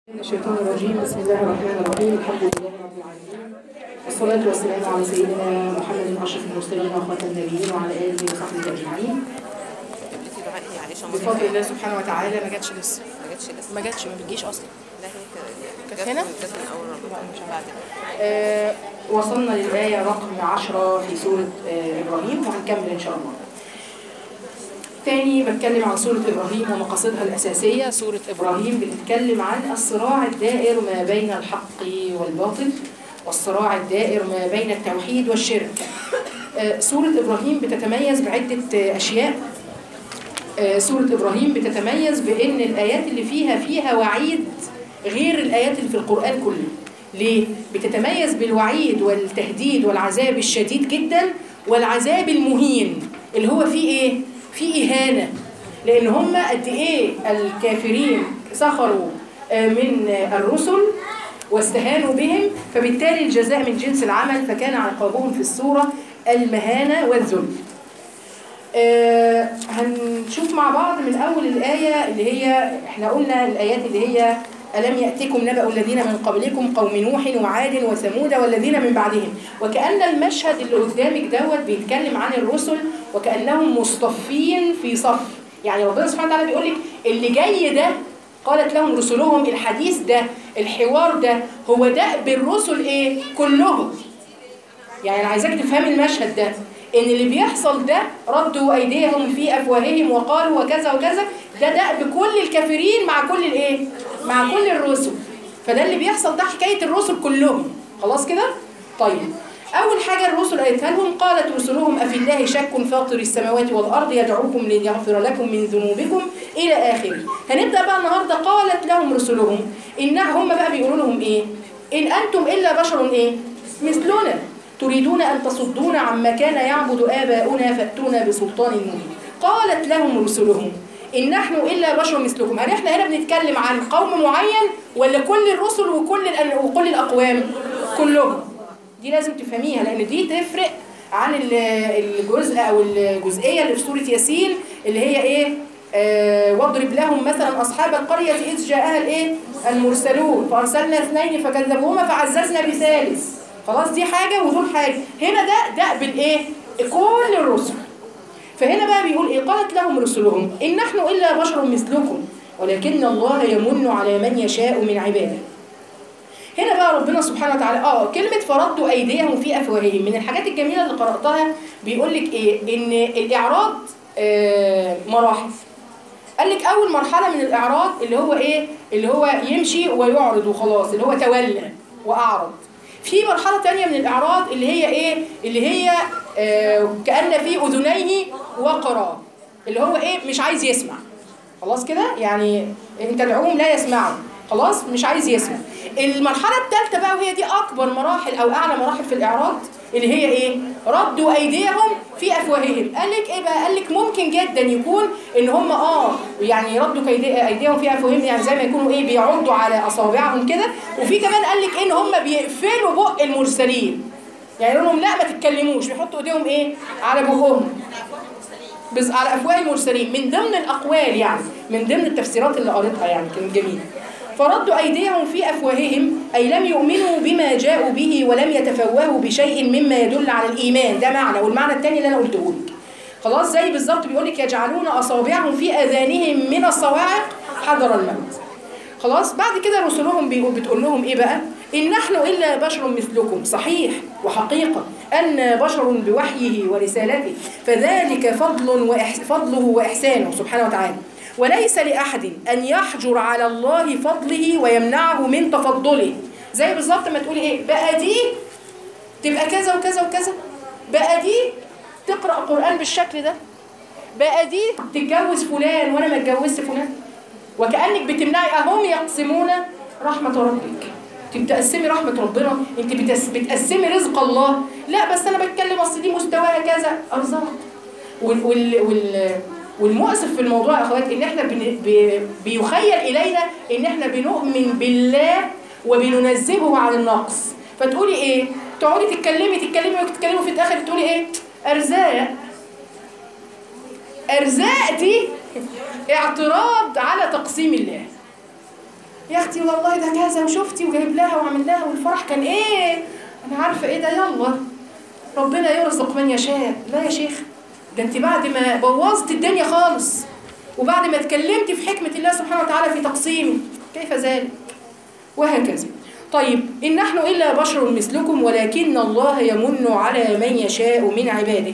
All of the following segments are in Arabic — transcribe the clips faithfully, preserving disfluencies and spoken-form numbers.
الشيطان الرجيم. بسم الله الرحمن الرحيم. الحمد لله رب العالمين، والصلاة والسلام على سيدنا محمد أشرف المرسلين وخاتم النبيين وعلى آله وصحبه أجمعين. بفضل الله سبحانه وتعالى ما جاتش لسه ما جاتش لسه ما جاتش ما بتجيش أصلا. لا هي كانت كانت هنا؟ كانت من اول رمضان مش بعد. آه وصلنا للآية رقم عشرة في سورة آه إبراهيم، وهنكمل إن شاء الله. تاني بتكلم عن سورة إبراهيم ومقاصدها الأساسية. سورة إبراهيم بتتكلم عن الصراع الدائر ما بين الحق والباطل، والصراع الدائر ما بين التوحيد والشرك. آه سورة إبراهيم بتتميز بعدة أشياء. آه سورة إبراهيم بتتميز بأن الآيات اللي فيها فيها وعيد غير الآيات اللي في القرآن كله. ليه؟ بتتميز بالوعيد والتهديد والعذاب الشديد جدا، والعذاب المهين اللي هو فيه إيه؟ في إهانة، لأن هم قد إيه الكافرين سخروا من الرسل واستهانوا بهم، فبالتالي الجزاء من جنس العمل، فكان عقابهم في السورة المهانة والذل. آه هنشوف مع بعض من أول الآية اللي هي إحنا قلنا الآيات اللي هي ألم يأتكم نبأ الذين من قبلكم قوم نوح وعاد وثمود والذين من بعدهم. وكأن المشهد اللي قدامك دوت بيتكلم عن الرسل وكأنهم مصطفين في صف. يعني ربنا سبحانه وتعالى بيقول لك اللي جاي ده قالت لهم رسلهم، الحديث ده الحوار ده هو ده بالرسل ايه كلهم. يعني انا عايزاك تفهمي المشهد ده، ان اللي بيحصل ده ردوا ايديهم في افواههم وقالوا وكذا وكذا، ده ده بكل الكافرين مع كل الايه مع كل الرسل. فده اللي بيحصل، ده حكايه الرسل كلهم. خلاص كده؟ طيب اول حاجه الرسل قالتها لهم، قالت رسلهم افي الله شك فاطر السماوات والارض يدعوكم ليغفر لكم من ذنوبكم الى اخره. هنبدا بقى النهارده. قالت لهم رسلهم ان هم بقى بيقولوا لهم ايه؟ ان انتم الا بشر ايه مثلنا تريدون أن تصدون عما كان يعبد آباؤنا فأتونا بسلطان مبين. قالت لهم رسلهم إن نحن إلا بشر مثلكم. هل إحنا هنا بنتكلم عن قوم معين ولا كل الرسل وكل وكل الأقوام؟ كلهم. دي لازم تفهميها، لأن دي تفرق عن الجزء أو الجزئية اللي في سورة ياسين اللي هي إيه؟ آه واضرب لهم مثلا أصحاب القرية إذ جاءها الإيه؟ المرسلون فأرسلنا اثنين فكذبوهما فعززنا بثالث. خلاص دي حاجة ودول حاجة. هنا ده ده بالايه كل الرسل. فهنا بقى بيقول ايه؟ قالت لهم رسلهم ان نحن الا بشر مثلكم ولكن الله يمن على من يشاء من عباده. هنا بقى ربنا سبحانه وتعالى اه كلمة فردوا ايديهم في افواههم من الحاجات الجميلة اللي قرأتها. بيقول لك ايه؟ ان الاعراض آه مراحل. قال لك اول مرحلة من الاعراض اللي هو ايه؟ اللي هو يمشي ويعرض وخلاص، اللي هو تولى واعرض. في مرحلة تانية من الإعراض اللي هي إيه؟ اللي هي آه كأن في أذنيه وقرا، اللي هو إيه؟ مش عايز يسمع. خلاص كده؟ يعني إن تدعوهم لا يسمعوا، خلاص مش عايز يسمع. المرحلة الثالثة بقى وهي دي أكبر مراحل أو أعلى مراحل في الإعراض اللي هي إيه؟ ردوا أيديهم في أفواههم. قال لك إيه بقى؟ قال لك ممكن جدا يكون إن هم آه يعني ردوا أيديهم في أفواههم، يعني زي ما يكونوا إيه بيعضوا على أصابعهم كده. وفي كمان قال لك إن هم بيقفلوا بق المرسلين، يعني يقولوا لهم لا ما تتكلموش، بيحطوا إيديهم إيه؟ على بقهم، بس على أفواه المرسلين. من ضمن الأقوال يعني، من ضمن التفسيرات اللي قريتها يعني كانت جميلة. فردوا أيديهم في أفواههم أي لم يؤمنوا بما جاءوا به ولم يتفوهوا بشيء مما يدل على الإيمان. ده معنى. والمعنى الثاني اللي أنا قلته لك خلاص زي بالظبط بيقول لك يجعلون أصابعهم في أذانهم من الصواعق حذر الموت. خلاص بعد كده رسلهم بتقول لهم إيه بقى؟ إن نحن إلا بشر مثلكم. صحيح وحقيقة أن بشر بوحيه ورسالته، فذلك فضل وإحس فضله وإحسانه سبحانه وتعالى، وليس لأحد أن يحجر على الله فضله ويمنعه من تفضله. زي بالظبط ما تقولي إيه بقى دي تبقى كذا وكذا وكذا، بقى دي تقرأ قرآن بالشكل ده، بقى دي تتجوز فلان وأنا ما اتجوزت فلان، وكأنك بتمنعي. أهم يقسمون رحمة ربك. انت بتقسمي رحمة ربنا، انت بتقسمي رزق الله. لا بس انا بتكلم اصل دي مستواها كذا. ارزاق. وال وال وال والمؤسف في الموضوع يا اخوات ان احنا بي بيخيل الينا ان احنا بنؤمن بالله وبننزهه عن النقص. فتقولي ايه؟ تقعدي تتكلمي تتكلمي وتتكلمي في الاخر تقولي ايه؟ ارزاق. ارزاق دي اعتراض على تقسيم الله. يا اختي والله ده كذا وشفتي وجايب لها وعمل لها والفرح كان ايه، انا عارفه ايه ده، يلا ربنا يرزق من يشاء. لا يا شيخ، ده انت بعد ما بوظت الدنيا خالص وبعد ما اتكلمت في حكمه الله سبحانه وتعالى في تقسيمه، كيف ذلك؟ وهكذا. طيب إن نحن إلا بشر مثلكم ولكن الله يمن على من يشاء من عباده.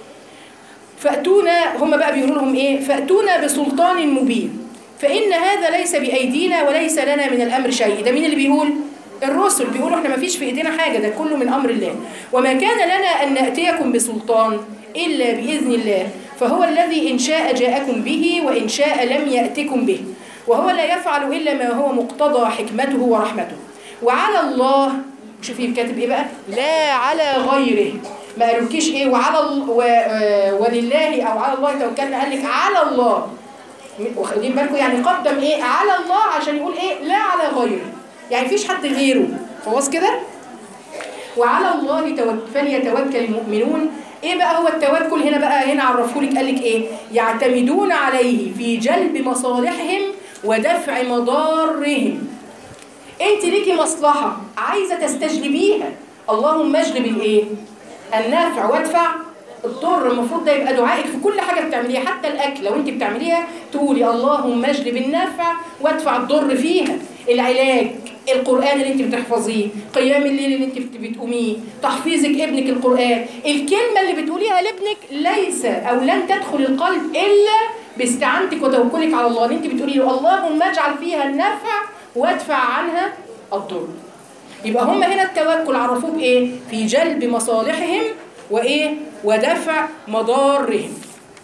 فأتونا، هم بقى بيقولوا لهم إيه؟ فأتونا بسلطان مبين فإن هذا ليس بأيدينا وليس لنا من الأمر شيء. ده مين اللي بيقول؟ الرسل بيقولوا احنا ما فيش في إيدينا حاجة، ده كله من أمر الله. وما كان لنا أن نأتيكم بسلطان إلا بإذن الله، فهو الذي إن شاء جاءكم به وإن شاء لم يأتكم به، وهو لا يفعل إلا ما هو مقتضى حكمته ورحمته. وعلى الله، شوفي كاتب ايه بقى، لا على غيره، ما قالولكيش ايه وعلى ال... و... ولله او على الله توكلنا، قال لك على الله. واخدين بالكم يعني قدم ايه على الله عشان يقول ايه لا على غيره، يعني مفيش حد غيره، خلاص كده. وعلى الله توك... فليتوكل المؤمنون. ايه بقى هو التوكل هنا بقى؟ هنا عرفهولك قال لك ايه، يعتمدون عليه في جلب مصالحهم ودفع مضارهم. انت ليكي مصلحة عايزة تستجلبيها، اللهم اجلب الايه؟ النافع وادفع الضر. المفروض ده يبقى دعائك في كل حاجة بتعمليها، حتى الاكل لو انت بتعمليها تقولي اللهم اجلب النافع وادفع الضر فيها. العلاج، القرآن اللي انت بتحفظيه، قيام الليل اللي انت بتقوميه، تحفيظك ابنك القرآن، الكلمة اللي بتقوليها لابنك ليس او لن تدخل القلب الا باستعانتك وتوكلك على الله. اللي انت بتقولي له اللهم اجعل فيها النافع وادفع عنها الضر. يبقى هم هنا التوكل عرفوه بايه؟ في جلب مصالحهم وايه؟ ودفع مضارهم.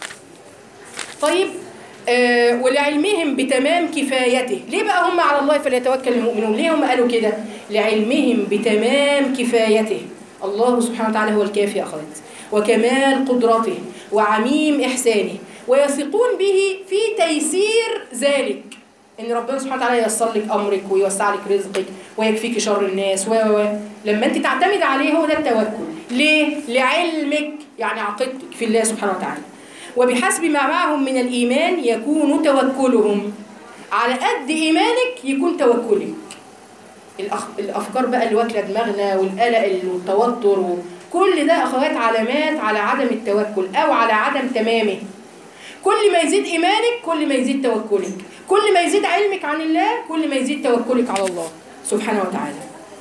طيب آه ولعلمهم بتمام كفايته. ليه بقى هم على الله فليتوكل المؤمنون؟ ليه هم قالوا كده؟ لعلمهم بتمام كفايته، الله سبحانه وتعالى هو الكافي أخذت، وكمال قدرته وعميم إحسانه، ويثقون به في تيسير ذلك، ان ربنا سبحانه وتعالى ييسر لك امرك ويوسع لك رزقك ويكفيك شر الناس و و لما انت تعتمد عليه هو ده التوكل. ليه؟ لعلمك يعني عقيدتك في الله سبحانه وتعالى. وبحسب ما معهم من الايمان يكون توكلهم، على قد ايمانك يكون توكلك. الأخ... الافكار بقى اللي واكله دماغنا والقلق والتوتر كل ده اخوات علامات على عدم التوكل او على عدم تمامه. كل ما يزيد ايمانك كل ما يزيد توكلك، كل ما يزيد علمك عن الله كل ما يزيد توكلك على الله سبحانه وتعالى.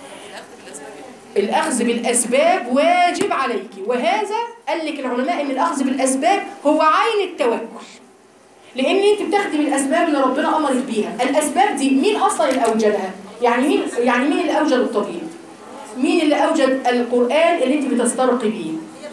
الأخذ بالأسباب واجب عليك، وهذا قال لك العلماء إن الأخذ بالأسباب هو عين التوكل، لأن أنت بتاخدي من الأسباب اللي ربنا أمرك بيها. الأسباب دي مين أصلا اللي أوجدها؟ يعني مين يعني مين اللي أوجد الطبيب؟ مين اللي أوجد القرآن اللي أنت بتسترقي بيه؟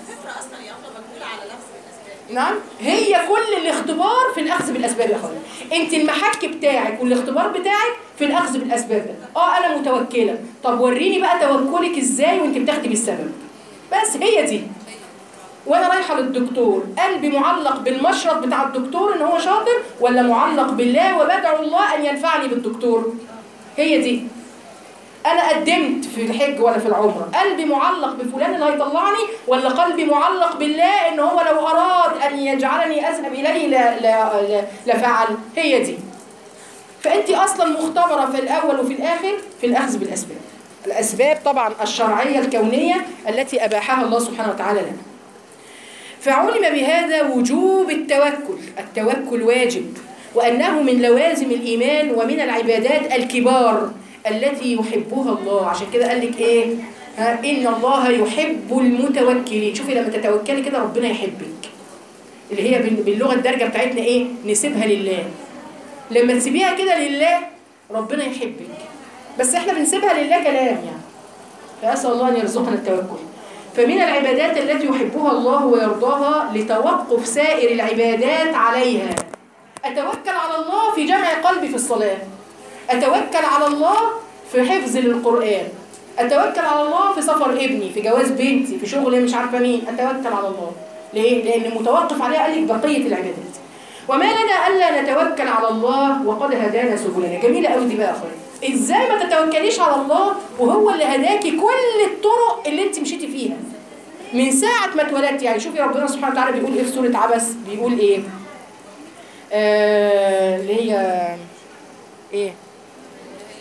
نعم، هي كل الاختبار في الأخذ بالأسباب يا أخوان. أنت المحك بتاعك والاختبار بتاعك في الأخذ بالأسباب ده. آه أنا متوكلة، طب وريني بقى توكلك إزاي وأنت بتاخدي بالسبب. بس هي دي. وأنا رايحة للدكتور قلبي معلق بالمشرط بتاع الدكتور إن هو شاطر، ولا معلق بالله وبدعو الله أن ينفعني بالدكتور؟ هي دي. أنا قدمت في الحج ولا في العمرة، قلبي معلق بفلان اللي هيطلعني، ولا قلبي معلق بالله إن هو لو أراد أن يجعلني أذهب إليه لا لا لا لفعل. هي دي. فأنت أصلا مختبرة في الأول وفي الآخر في الأخذ بالأسباب. الأسباب طبعا الشرعية الكونية التي أباحها الله سبحانه وتعالى لنا. فعلم بهذا وجوب التوكل، التوكل واجب، وأنه من لوازم الإيمان ومن العبادات الكبار التي يحبها الله. عشان كده قال لك ايه؟ ها ان الله يحب المتوكلين. شوفي لما تتوكلي كده ربنا يحبك، اللي هي باللغه الدارجه بتاعتنا ايه؟ نسيبها لله. لما تسيبيها كده لله ربنا يحبك، بس احنا بنسيبها لله كلام يعني. فاسال الله ان يرزقنا التوكل. فمن العبادات التي يحبها الله ويرضاها لتوقف سائر العبادات عليها. اتوكل على الله في جمع قلبي في الصلاه، أتوكل على الله في حفظ للقرآن، أتوكل على الله في سفر ابني، في جواز بنتي، في شغل مش عارفة مين، أتوكل على الله. ليه؟ لأن متوقف عليها قال لك بقية العبادات. وما لنا ألا نتوكل على الله وقد هدانا سبلنا. جميلة قوي دي بقى يا أخويا. إزاي ما تتوكليش على الله وهو اللي هداكي كل الطرق اللي أنت مشيتي فيها من ساعة ما اتولدتي؟ يعني شوفي ربنا سبحانه وتعالى بيقول إيه في سورة عبس؟ بيقول إيه؟ آه اللي هي إيه؟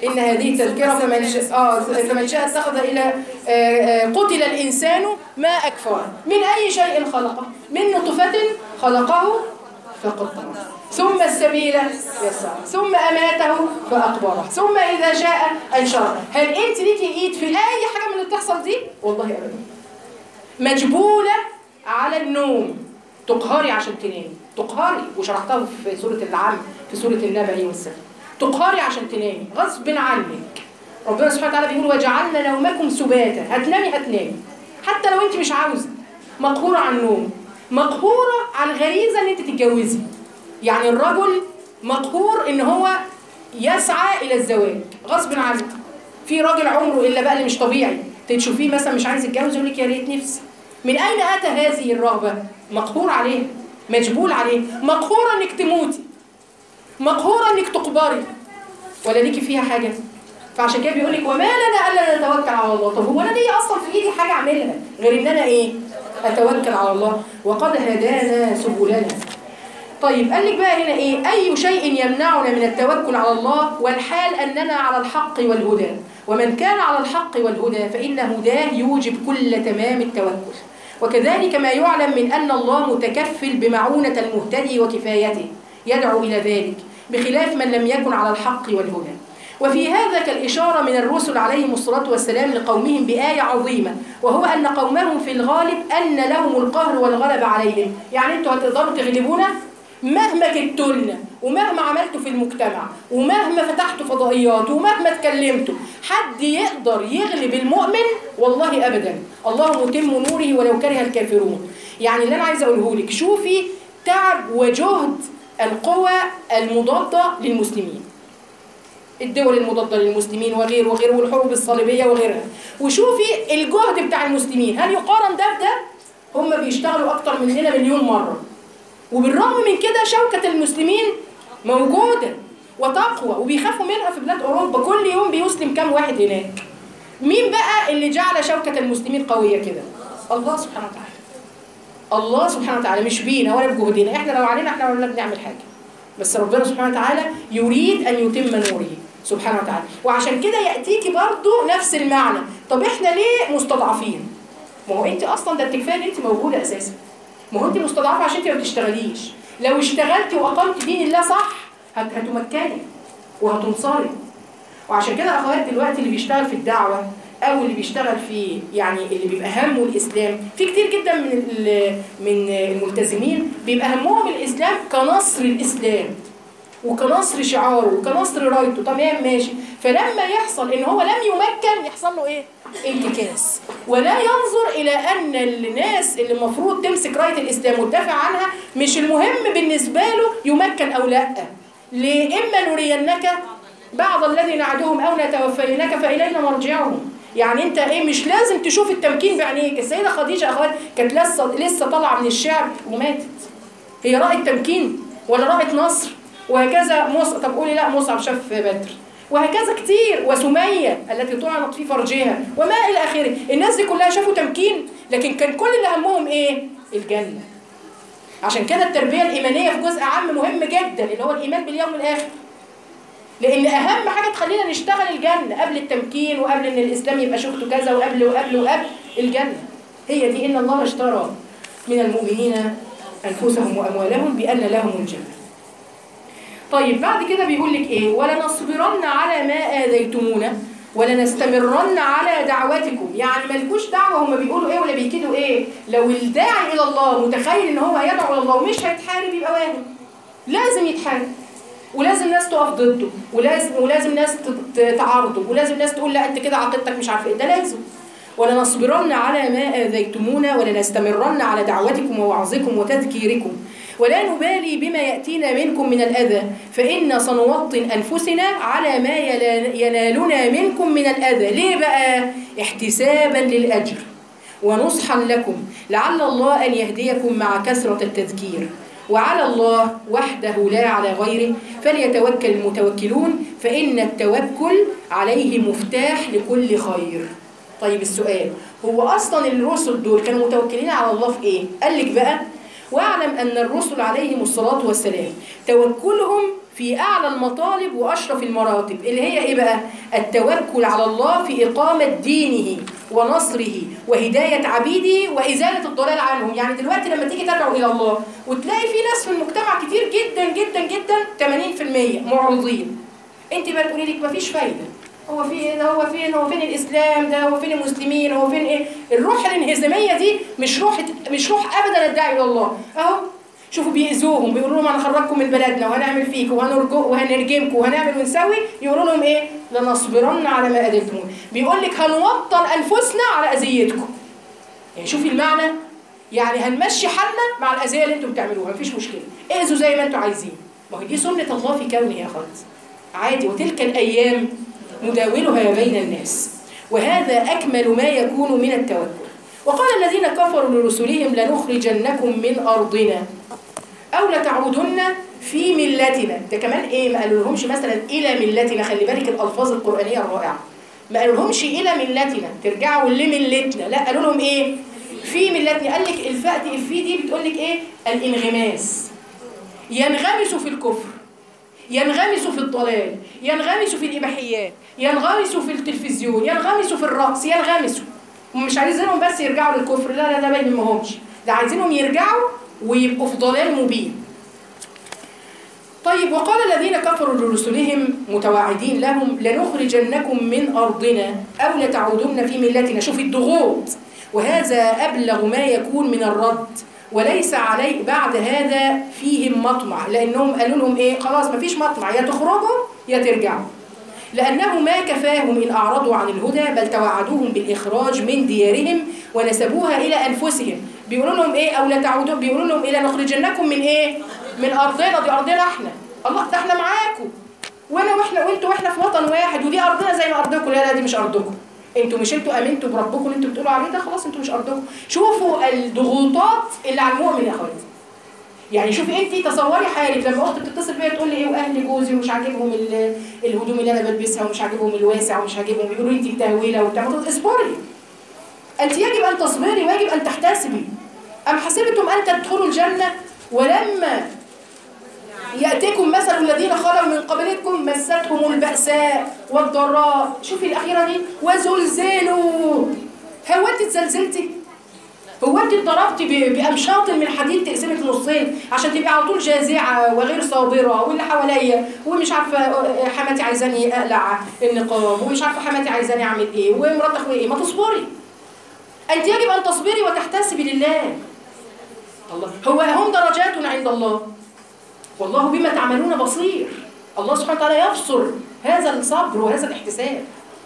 إن هذه تذكرة فمن شاء آه فمن شاء اتخذ إلى آه آه قتل الإنسان ما أكفره من أي شيء خلقه من نطفة خلقه فقدره ثم السبيل يسره ثم أماته فأقبره ثم إذا شاء أنشره. هل أنت ليكي إيد في أي حاجة من اللي بتحصل دي؟ والله أبدا. مجبولة على النوم، تقهري عشان تنامي، تقهري وشرحتها في سورة العم في سورة النبأ والسبت، تقهري عشان تنامي غصب عنك. ربنا سبحانه وتعالى بيقول وجعلنا نومكم سباتا، هتنامي هتنامي حتى لو انت مش عاوزه، مقهورة عن النوم، مقهورة عن غريزة ان انت تتجوزي. يعني الرجل مقهور ان هو يسعى الى الزواج غصب عنه. في راجل عمره الا بقى اللي مش طبيعي تشوفيه مثلا مش عايز يتجوز يقول لك يا ريت نفسي. من اين اتى هذه الرغبة؟ مقهور عليه، مجبول عليه، مقهورة انك تموتي، مقهورة انك تقبري ولا ليكي فيها حاجة. فعشان كده بيقول لك وما لنا الا نتوكل على الله. طب هو انا ليه اصلا في ايدي حاجة اعملها غير ان انا ايه؟ اتوكل على الله وقد هدانا سبلنا. طيب قال لك بقى هنا ايه؟ اي شيء يمنعنا من التوكل على الله والحال اننا على الحق والهدى، ومن كان على الحق والهدى فان هداه يوجب كل تمام التوكل. وكذلك ما يعلم من ان الله متكفل بمعونة المهتدي وكفايته يدعو إلى ذلك بخلاف من لم يكن على الحق والهدى. وفي هذا كالإشارة من الرسل عليهم الصلاة والسلام لقومهم بآية عظيمة، وهو أن قومهم في الغالب أن لهم القهر والغلب عليهم. يعني أنتوا هتقدروا تغلبونا مهما كدتولنا ومهما عملتوا في المجتمع ومهما فتحتوا فضائيات ومهما اتكلمتوا، حد يقدر يغلب المؤمن؟ والله أبدا. الله متم نوره ولو كره الكافرون. يعني اللي أنا عايزة أقوله لك، شوفي تعب وجهد القوى المضادة للمسلمين، الدول المضادة للمسلمين وغير وغير والحروب الصليبية وغيرها، وشوفي الجهد بتاع المسلمين. هل يقارن ده بده؟ هم بيشتغلوا أكتر مننا مليون مرة، وبالرغم من كده شوكة المسلمين موجودة وتقوى وبيخافوا منها في بلاد أوروبا. كل يوم بيسلم كام واحد هناك. مين بقى اللي جعل شوكة المسلمين قوية كده؟ الله سبحانه وتعالى. الله سبحانه وتعالى، مش بينا ولا بجهدنا. احنا لو علينا احنا ولا بنعمل حاجة، بس ربنا سبحانه وتعالى يريد أن يتم نوره سبحانه وتعالى. وعشان كده يأتيكي برضو نفس المعنى. طب احنا ليه مستضعفين؟ ما هو انت اصلا ده انت كفايه ان انت موجوده اساسا. ما هو انت مستضعفه عشان انت ما بتشتغليش. لو اشتغلتي واقمتي دين الله صح هتمكني وهتنصري. وعشان كده اخوات دلوقتي اللي بيشتغل في الدعوه او اللي بيشتغل في يعني اللي بيبقى همه الاسلام، في كتير جدا من من الملتزمين بيبقى همهم الاسلام كنصر الاسلام وكنصر شعاره وكنصر رايته. تمام ماشي. فلما يحصل ان هو لم يمكن يحصل له ايه؟ انتكاس. ولا ينظر الى ان الناس اللي المفروض تمسك رايه الاسلام وتدافع عنها مش المهم بالنسبه له يمكن او لا. ليه؟ اما نرينك بعض الذي نعدهم او نتوفينك فالينا مرجعهم. يعني انت ايه مش لازم تشوف التمكين بعينيك. السيده خديجه اخوات كانت لسه لسه طالعه من الشعب وماتت. هي رأت تمكين ولا رأت نصر؟ وهكذا مصعب. طب قولي لا مصعب شاف بدر، وهكذا كتير. وسمية التي طعنت في فرجها وما الى اخره. الناس دي كلها شافوا تمكين، لكن كان كل اللي همهم ايه؟ الجنه. عشان كده التربيه الايمانيه في جزء عام مهم جدا اللي هو الايمان باليوم الاخر، لان اهم حاجه تخلينا نشتغل الجنه قبل التمكين وقبل ان الاسلام يبقى شوكته كذا وقبل وقبل وقبل الجنه. هي دي ان الله اشترى من المؤمنين انفسهم واموالهم بان لهم الجنه. طيب بعد كده بيقول لك ايه؟ ولنصبرن على ما آذيتمونا ولنستمرن على دعوتكم. يعني مالكوش دعوه هم بيقولوا ايه ولا بيكيدوا ايه. لو الداعي الى الله متخيل ان هو هيدعو الى الله ومش هيتحارب يبقى واهم. لازم يتحارب ولازم ناس تقف ضده ولازم ولازم ناس تعارضه ولازم ناس تقول لا انت كده عقيدتك مش عارف ايه. ده لازم. ولنصبرن على ما آذيتمونا ولنستمرن على دعوتكم ووعظكم وتذكيركم ولا نبالي بما يأتينا منكم من الأذى فإن سنوطن أنفسنا على ما ينالنا منكم من الأذى. ليه بقى؟ احتسابا للأجر ونصحا لكم لعل الله أن يهديكم مع كثرة التذكير. وعلى الله وحده لا على غيره فليتوكل المتوكلون فإن التوكل عليه مفتاح لكل خير. طيب السؤال، هو أصلا الرسل دول كانوا متوكلين على الله في إيه؟ قال لك بقى واعلم أن الرسل عليهم الصلاة والسلام توكلهم في أعلى المطالب وأشرف المراتب، اللي هي إيه بقى؟ التوكل على الله في إقامة دينه ونصره وهداية عبيده وإزالة الضلال عنهم. يعني دلوقتي لما تيجي تدعو إلى الله وتلاقي في ناس في المجتمع كتير جدا جدا جدا ثمانين بالمية معرضين، أنت بقى تقولي لك مفيش فايدة، هو في ايه ده، هو فين هو فين الاسلام ده، هو فين المسلمين، هو فين ايه؟ الروح الانهزاميه دي مش روح مش روح ابدا الداعي الى الله. اهو شوفوا بيأذوهم، بيقولوا لهم هنخرجكم من بلدنا وهنعمل فيكم وهنرجو وهنرجمكم وهنعمل ونسوي، يقولوا لهم ايه؟ لنصبرن على ما اذيتمون. بيقول لك هنوطن انفسنا على اذيتكم. يعني شوفي المعنى، يعني هنمشي حالنا مع الاذيه اللي انتم بتعملوها، مفيش مشكله، اذوا زي ما انتم عايزين. ما هي دي سنه الله في كونه يا اخوات، عادي. وتلك الايام نداولها بين الناس، وهذا أكمل ما يكون من التوكل. وقال الذين كفروا لرسلهم لنخرجنكم من أرضنا أو لتعودن في ملتنا. ده كمان إيه؟ ما قالوا لهمش مثلا إلى ملتنا، خلي بالك الألفاظ القرآنية الرائعة. ما قالوا لهمش إلى ملتنا ترجعوا لملتنا، لا قالوا لهم إيه؟ في ملتنا. قال لك الفاء دي الفي دي بتقول لك إيه؟ الانغماس، ينغمسوا في الكفر، ينغمسوا في الضلال، ينغمسوا في الإباحيات، ينغمسوا في التلفزيون، ينغمسوا في الرقص، ينغمسوا. ومش عايزينهم بس يرجعوا للكفر، لا لا ده ما يهمهمش، ده عايزينهم يرجعوا ويبقوا في ضلال مبين. طيب وقال الذين كفروا لرسلهم متواعدين لهم لنخرجنكم من أرضنا أو لتعودن في ملتنا. شوف الضغوط، وهذا أبلغ ما يكون من الرد، وليس عليه بعد هذا فيهم مطمع، لأنهم قالوا لهم إيه؟ خلاص مفيش مطمع، يا تخرجوا يا ترجعوا، لأنه ما كفاهم إن أعرضوا عن الهدى، بل توعدوهم بالإخراج من ديارهم ونسبوها إلى أنفسهم. بيقولوا لهم إيه؟ أو لا تعودوا، بيقولوا لهم إلى نخرجنكم من إيه؟ من أرضنا، دي أرضنا إحنا، الله ده إحنا معاكم، وأنا وإحنا وأنتوا وإحنا في وطن واحد، ودي أرضنا زي ما أرضكم. لا لا دي مش أرضكم، انتوا مش انتوا امنتوا بربكم اللي انتوا بتقولوا عليه ده، خلاص انتوا مش ارضكم. شوفوا الضغوطات اللي على المؤمن يا اخواتي. يعني شوفي انت تصوري حالك لما اختي بتتصل بيا تقول لي ايه واهل جوزي ومش عاجبهم الهدوم اللي انا بلبسها ومش عاجبهم الواسع ومش عاجبهم، بيقولوا لي انت تهويله وبتاع. اصبري، انت يجب ان تصبري ويجب ان تحتسبي. ام حسبتم ان تدخلوا الجنه ولما يأتيكم مثل الذين خلوا من قبلكم مستهم البأساء والضراء. شوفي الأخيرة دي، وزلزلوا. هو أنت اتزلزلتي؟ هو أنت اتضربتي بأمشاط من حديد تقسمك نصين عشان تبقي على طول جازعة وغير صابرة، واللي حواليا ومش عارفة حماتي عايزاني أقلع النقاب، ومش عارفة حماتي عايزاني أعمل إيه، ومرات أخوي إيه؟ ما تصبري. أنت يجب أن تصبري وتحتسبي لله. الله هو هم درجات عند الله، والله بما تعملون بصير. الله سبحانه وتعالى يبصر هذا الصبر وهذا الاحتساب.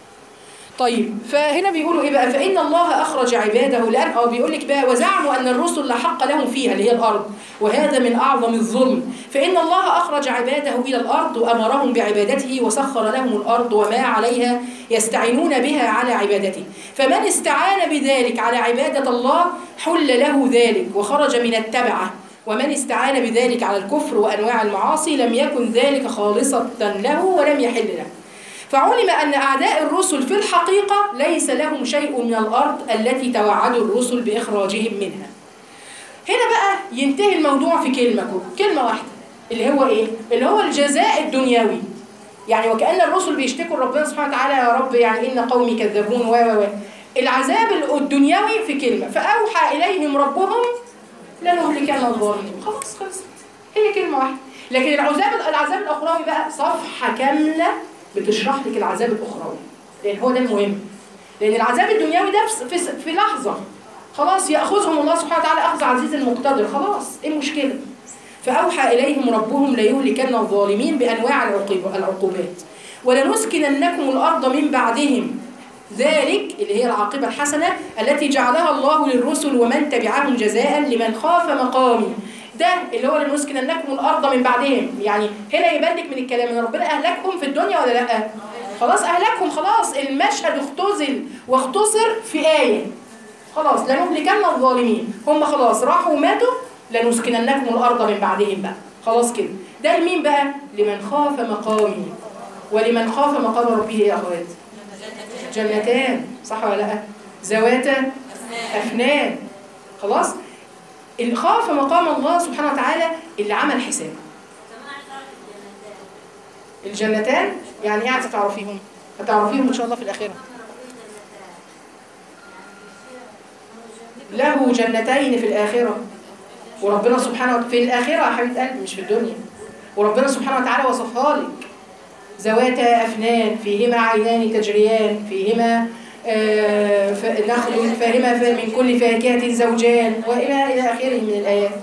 طيب فهنا بيقولوا ايه بقى؟ فإن الله أخرج عباده، لأن اه بيقول لك بقى وزعموا أن الرسل لا حق لهم فيها اللي هي الأرض، وهذا من أعظم الظلم. فإن الله أخرج عباده إلى الأرض وأمرهم بعبادته وسخر لهم الأرض وما عليها يستعينون بها على عبادته، فمن استعان بذلك على عبادة الله حل له ذلك وخرج من التبعة، ومن استعان بذلك على الكفر وأنواع المعاصي لم يكن ذلك خالصة له ولم يحل له. فعلم أن أعداء الرسل في الحقيقة ليس لهم شيء من الأرض التي توعدوا الرسل بإخراجهم منها. هنا بقى ينتهي الموضوع في كلمة كلمة واحدة، اللي هو إيه؟ اللي هو الجزاء الدنيوي. يعني وكأن الرسل بيشتكوا ربنا سبحانه وتعالى يا رب يعني إن قومي كذبون و و العذاب الدنيوي في كلمة، فأوحى إليهم ربهم لنهلكن الظالمين. خلاص خلصت، هي كلمة واحدة. لكن العذاب العذاب الأخروي بقى صفحة كاملة بتشرح لك العذاب الأخروي، لأن هو ده المهم. لأن العذاب الدنيوي ده في, في لحظة خلاص يأخذهم الله سبحانه وتعالى أخذ عزيز المقتدر، خلاص إيه المشكلة؟ فأوحى إليهم ربهم ليهلكن الظالمين بأنواع العقوبات ولنسكننكم الأرض من بعدهم، ذلك اللي هي العاقبة الحسنة التي جعلها الله للرسل ومن تبعهم جزاء لمن خاف مقامي. ده اللي هو لنسكننكم الأرض من بعدهم. يعني هنا يبان لك من الكلام ان ربنا أهلكهم في الدنيا ولا لا؟ خلاص أهلكهم، خلاص المشهد اختزل واختصر في آية. خلاص لنهلكن الظالمين، هم خلاص راحوا وماتوا، لنسكننكم الأرض من بعدهم بقى، خلاص كده. ده لمين بقى؟ لمن خاف مقامي. ولمن خاف مقام ربه يا أخوات جنتان، صح ولا لا؟ ذواتا أفنان. خلاص اللي خاف مقام الله سبحانه وتعالى اللي عمل حساب. الجنتان يعني ايه؟ عايزه تعرفيهم؟ هتعرفيهم ان شاء الله في الاخره. له جنتين في الاخره، وربنا سبحانه وتعالى في الاخره يا حبيبه قلبي مش في الدنيا، وربنا سبحانه وتعالى وصفها لك: ذواتا افنان فيهما عينان تجريان فيهما آه نخل فيهما من كل فاكهه زوجان والى الى اخره من الايات.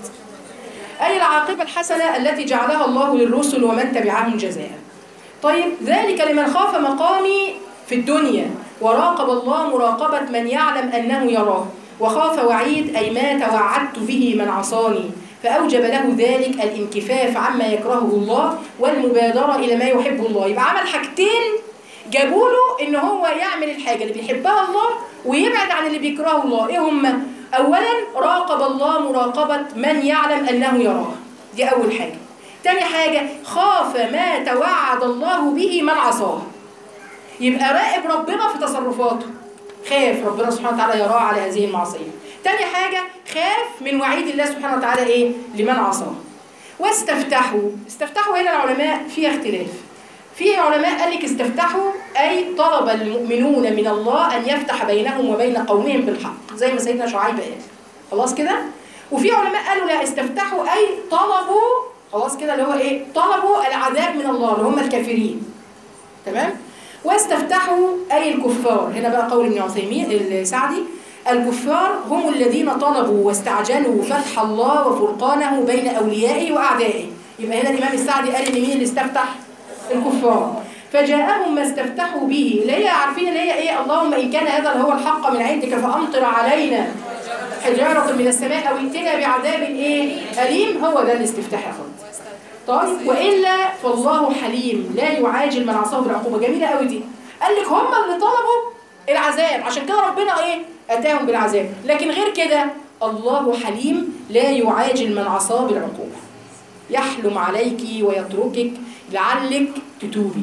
اي العاقبه الحسنه التي جعلها الله للرسل ومن تبعهم جزاء. طيب ذلك لمن خاف مقامي في الدنيا وراقب الله مراقبه من يعلم انه يراه، وخاف وعيد أي ما توعدت به من عصاني، فأوجب له ذلك الانكفاف عما يكرهه الله والمبادرة إلى ما يحبه الله. يبقى عمل حاجتين جابوا له إن هو يعمل الحاجة اللي بيحبها الله ويبعد عن اللي بيكرهه الله. إيه هما؟ أولا راقب الله مراقبة من يعلم أنه يراه، دي أول حاجة. تاني حاجة خاف ما توعد الله به من عصاه، يبقى راقب ربنا في تصرفاته، خاف ربنا سبحانه وتعالى يراه على هذه المعصية. تاني حاجة خاف من وعيد الله سبحانه وتعالى إيه؟ لمن عصاه. واستفتحوا، استفتحوا هنا العلماء فيها اختلاف. في علماء قال لك استفتحوا أي طلب المؤمنون من الله أن يفتح بينهم وبين قومهم بالحق، زي ما سيدنا شعيب قال. خلاص كده؟ وفي علماء قالوا لا، استفتحوا أي طلبوا، خلاص كده اللي هو إيه؟ طلبوا العذاب من الله اللي هم الكافرين. تمام؟ واستفتحوا أي الكفار. هنا بقى قول ابن عثيمين السعدي: الكفار هم الذين طلبوا واستعجلوا فتح الله وفرقانه بين أوليائه وأعدائه. يبقى هنا الإمام السعدي قال إن مين اللي استفتح؟ الكفار. فجاءهم ما استفتحوا به، اللي هي عارفين اللي هي إيه؟ اللهم إن كان هذا هو الحق من عندك فأمطر علينا حجارة من السماء أو ائتنا بعذاب إيه؟ أليم. هو ده الاستفتاح يا أخوان. طيب وإلا فالله حليم لا يعاجل من عصاه بالعقوبة. جميلة قوي دي. قال لك هم اللي طلبوا العذاب عشان كده ربنا ايه؟ اتاهم بالعذاب، لكن غير كده الله حليم لا يعاجل من عصاه بالعقوبة، يحلم عليك ويتركك لعلك تتوبي.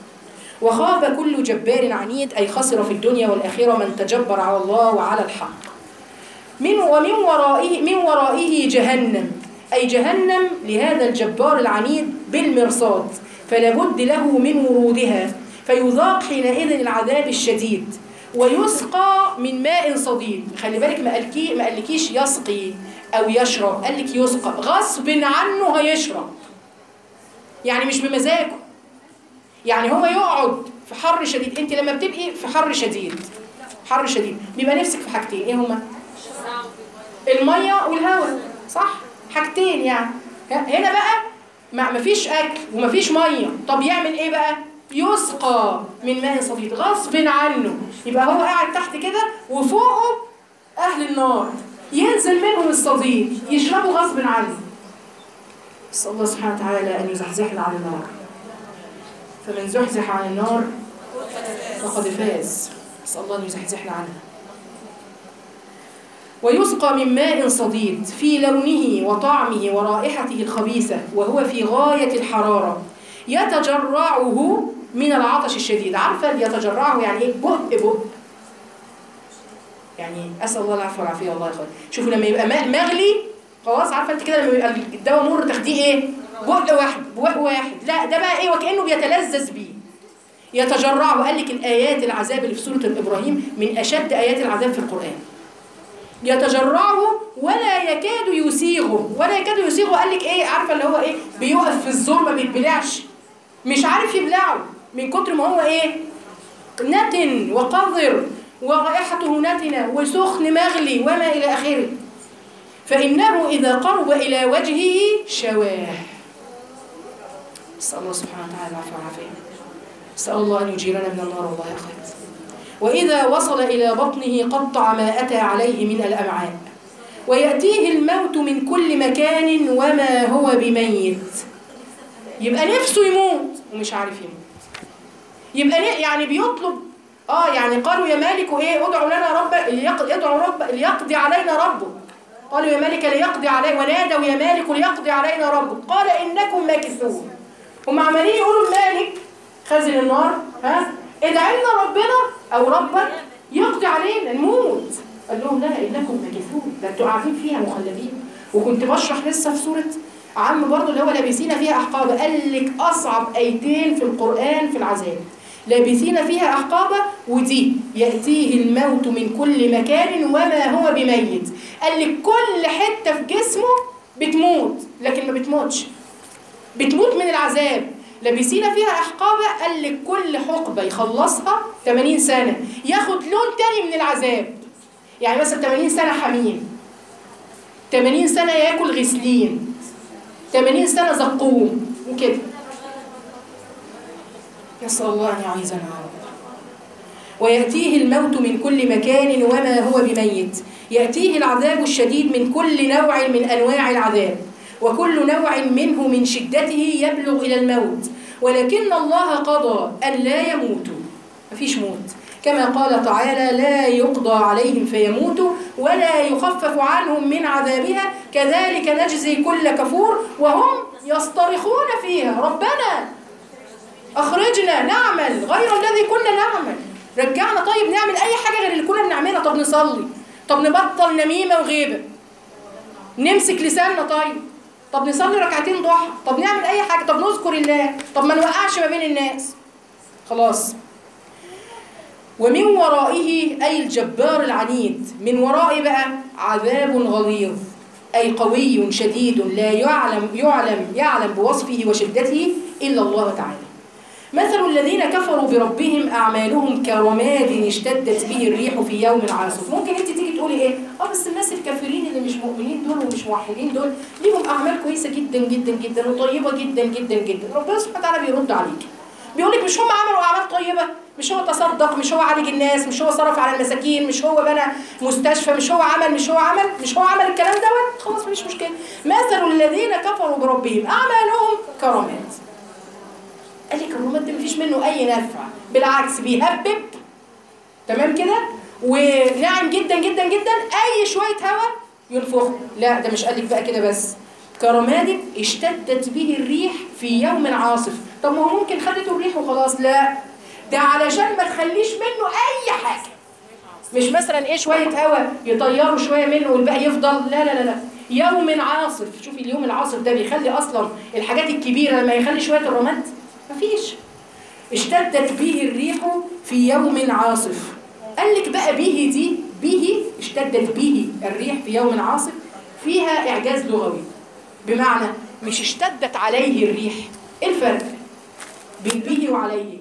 وخاب كل جبار عنيد أي خسر في الدنيا والآخرة من تجبر على الله وعلى الحق. من ومن ورائه من ورائه جهنم أي جهنم لهذا الجبار العنيد بالمرصاد، فلا بد له من ورودها، فيذاق حينئذ العذاب الشديد ويسقى من ماء صديد. خلي بالك ما قالكي ما قالكيش يسقي أو يشرب، قال لك يسقى، غصب عنه هيشرب، يعني مش بمزاجه. يعني هو يقعد في حر شديد. انت لما بتبقي في حر شديد حر شديد بيبقى نفسك في حاجتين، ايه هما؟ الميه والهواء، صح؟ حاجتين يعني. هنا بقى ما مفيش اكل ومفيش ميه، طب يعمل ايه بقى؟ يسقى من ماء صديد غصب عنه. يبقى هو قاعد تحت كده وفوقه اهل النار، ينزل منهم الصديد يشربوا غصب عنه. نسأل الله سبحانه وتعالى ان يزحزحنا عن النار، فمن زحزح عن النار فقد فاز. نسأل الله ان يزحزحنا عنها. ويسقى من ماء صديد في لونه وطعمه ورائحته الخبيثة وهو في غاية الحرارة، يتجرعه من العطش الشديد. عارفة يتجرعه يعني ايه؟ بق بق، يعني أسأل الله العفو والعافية. والله يا اخوان شوفوا لما يبقى ماء مغلي، خلاص عارفة انت كده لما يبقى الدواء مر تاخديه ايه؟ بق واحد بق واحد، لا ده بقى ايه؟ وكأنه بيتلذذ بيه. يتجرعه. قال لك الآيات العذاب اللي في سورة إبراهيم من أشد آيات العذاب في القرآن. يتجرعه ولا يكاد يسيغه، ولا يكاد يسيغه. قال لك ايه؟ عارفه اللي هو ايه؟ بيقف في الزور ما بيتبلعش، مش عارف يبلعه من كتر ما هو ايه؟ نتن وقذر ورائحته نتنه وسخن مغلي وما الى اخره. فانه اذا قرب الى وجهه شواه. نسال الله سبحانه وتعالى العفو والعافيه. نسال الله ان يجيرنا من النار. والله يا اخوات وإذا وصل إلى بطنه قطع ما أتى عليه من الأمعاء، ويأتيه الموت من كل مكان وما هو بميت. يبقى نفسه يموت ومش عارف يموت. يبقى يعني بيطلب آه يعني قالوا يا مالك إيه؟ ادعوا لنا رب يدعو رب ليقضي علينا ربه. قالوا يا مالك ليقضي علينا، ونادوا يا مالك ليقضي علينا ربه. قال إنكم ماكثون. هم عمالين يقولوا المالك خازن النار، ها ادعي لنا ربنا او ربك يقضي علينا نموت. قال لهم لا انكم ماكثون، ده انتوا قاعدين فيها مخلدين. وكنت بشرح لسه في سوره عم برضو اللي هو لابسين فيها أحقابا، قال لك أصعب آيتين في القرآن في العذاب، لابسين فيها أحقابا ودي يأتيه الموت من كل مكان وما هو بميت. قال لك كل حتة في جسمه بتموت لكن ما بتموتش، بتموت من العذاب. لابسين فيها أحقابا، قال لك كل حقبة يخلصها ثمانين سنة ياخد لون تاني من العذاب. يعني مثلا ثمانين سنة حميم، ثمانين سنة ياكل غسلين، ثمانين سنة زقوم وكده. نسأل الله أن يعيذنا. ويأتيه الموت من كل مكان وما هو بميت. يأتيه العذاب الشديد من كل نوع من أنواع العذاب، وكل نوع منه من شدته يبلغ إلى الموت، ولكن الله قضى أن لا يموتوا، مفيش موت، كما قال تعالى لا يقضى عليهم فيموتوا ولا يخفف عنهم من عذابها كذلك نجزي كل كفور وهم يصطرخون فيها ربنا أخرجنا نعمل غير الذي كنا نعمل. رجعنا طيب نعمل أي حاجة غير اللي كنا بنعملها. طب نصلي، طب نبطل نميمة وغيبة، نمسك لساننا، طيب طب نصلي ركعتين ضحى، طب نعمل أي حاجة، طب نذكر الله، طب ما نوقعش ما بين الناس. خلاص. ومن ورائه أي الجبار العنيد، من ورائه بقى عذاب غليظ أي قوي شديد لا يعلم يعلم يعلم بوصفه وشدته إلا الله تعالى. مثل الذين كفروا بربهم أعمالهم كرماد اشتدت به الريح في يوم عاصف. ممكن انت تيجي تقولي ايه؟ اه بس الناس الكافرين اللي مش مؤمنين دول ومش موحدين دول ليهم أعمال كويسة جدا جدا جدا وطيبة جدا جدا جدا. ربنا سبحانه وتعالى بيرد عليك، بيقول لك مش هم عملوا أعمال طيبة؟ مش هو تصدق، مش هو عالج الناس، مش هو صرف على المساكين، مش هو بنى مستشفى، مش هو عمل مش هو عمل مش هو عمل الكلام دوت؟ خلاص مفيش مشكلة. مثل الذين كفروا بربهم أعمالهم كرماد. قال لك الرماد ده مفيش منه أي نفع، بالعكس بيهبب، تمام كده؟ وناعم جدا جدا جدا، أي شوية هواء ينفخه. لا ده مش قال لك بقى كده بس، كرماد اشتدت به الريح في يوم عاصف. طب ما هو ممكن خدته الريح وخلاص، لا ده علشان ما تخليش منه أي حاجة. مش مثلا إيه شوية هواء يطيروا شوية منه والباقي يفضل، لا لا لا لا، يوم عاصف. شوفي اليوم العاصف ده بيخلي أصلا الحاجات الكبيرة لما يخلي شوية الرماد مفيش. اشتدت به الريح في يوم عاصف. قال لك بقى به دي، به اشتدت به الريح في يوم عاصف فيها إعجاز لغوي، بمعنى مش اشتدت عليه الريح. ايه الفرق بين به وعليه؟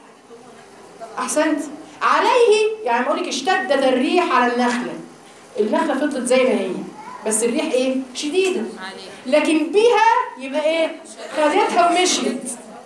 احسنت. عليه يعني بقول لك اشتدت الريح على النخله، النخله فضلت زي ما هي بس الريح ايه شديده، لكن بها يبقى ايه خدتها ومشيت.